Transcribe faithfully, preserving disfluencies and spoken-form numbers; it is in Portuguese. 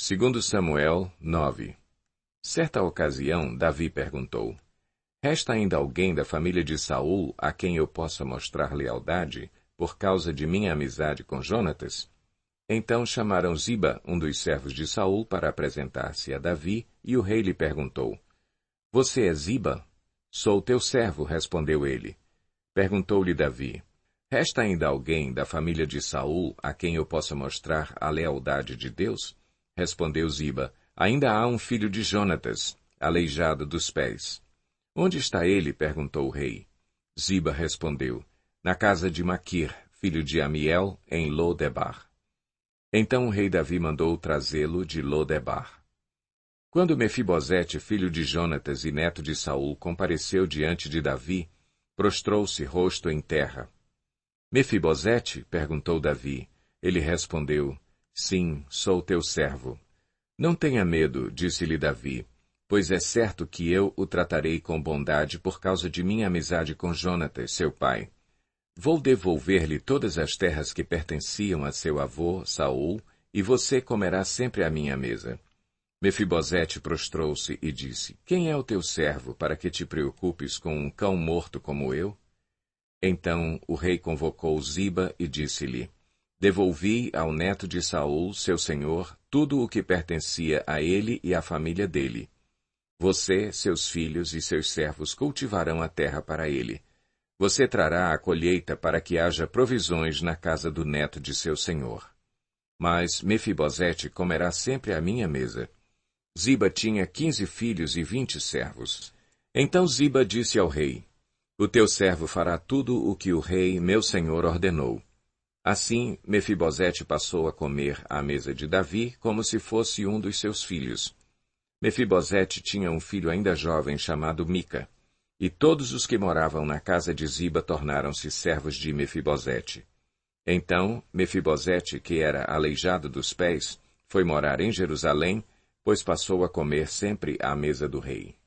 Segundo Samuel nove. Certa ocasião, Davi perguntou: Resta ainda alguém da família de Saul a quem eu possa mostrar lealdade, por causa de minha amizade com Jonatas? Então chamaram Ziba, um dos servos de Saul, para apresentar-se a Davi, e o rei lhe perguntou: Você é Ziba? Sou teu servo, respondeu ele. Perguntou-lhe Davi: Resta ainda alguém da família de Saul a quem eu possa mostrar a lealdade de Deus? Respondeu Ziba: Ainda há um filho de Jonatas, aleijado dos pés. Onde está ele? Perguntou o rei. Ziba respondeu: Na casa de Maquir, filho de Amiel, em Lo-debar. Então o rei Davi mandou trazê-lo de Lo-debar. Quando Mefibosete, filho de Jonatas e neto de Saul, compareceu diante de Davi, prostrou-se rosto em terra. Mefibosete? Perguntou Davi. Ele respondeu: Sim, sou teu servo. Não tenha medo, disse-lhe Davi, pois é certo que eu o tratarei com bondade por causa de minha amizade com Jonatas, seu pai. Vou devolver-lhe todas as terras que pertenciam a seu avô, Saul, e você comerá sempre à minha mesa. Mefibosete prostrou-se e disse: Quem é o teu servo para que te preocupes com um cão morto como eu? Então o rei convocou Ziba e disse-lhe: Devolvi ao neto de Saul, seu senhor, tudo o que pertencia a ele e à família dele. Você, seus filhos e seus servos cultivarão a terra para ele. Você trará a colheita para que haja provisões na casa do neto de seu senhor. Mas Mefibosete comerá sempre à minha mesa. Ziba tinha quinze filhos e vinte servos. Então Ziba disse ao rei: O teu servo fará tudo o que o rei, meu senhor, ordenou. Assim, Mefibosete passou a comer à mesa de Davi como se fosse um dos seus filhos. Mefibosete tinha um filho ainda jovem chamado Mica, e todos os que moravam na casa de Ziba tornaram-se servos de Mefibosete. Então, Mefibosete, que era aleijado dos pés, foi morar em Jerusalém, pois passou a comer sempre à mesa do rei.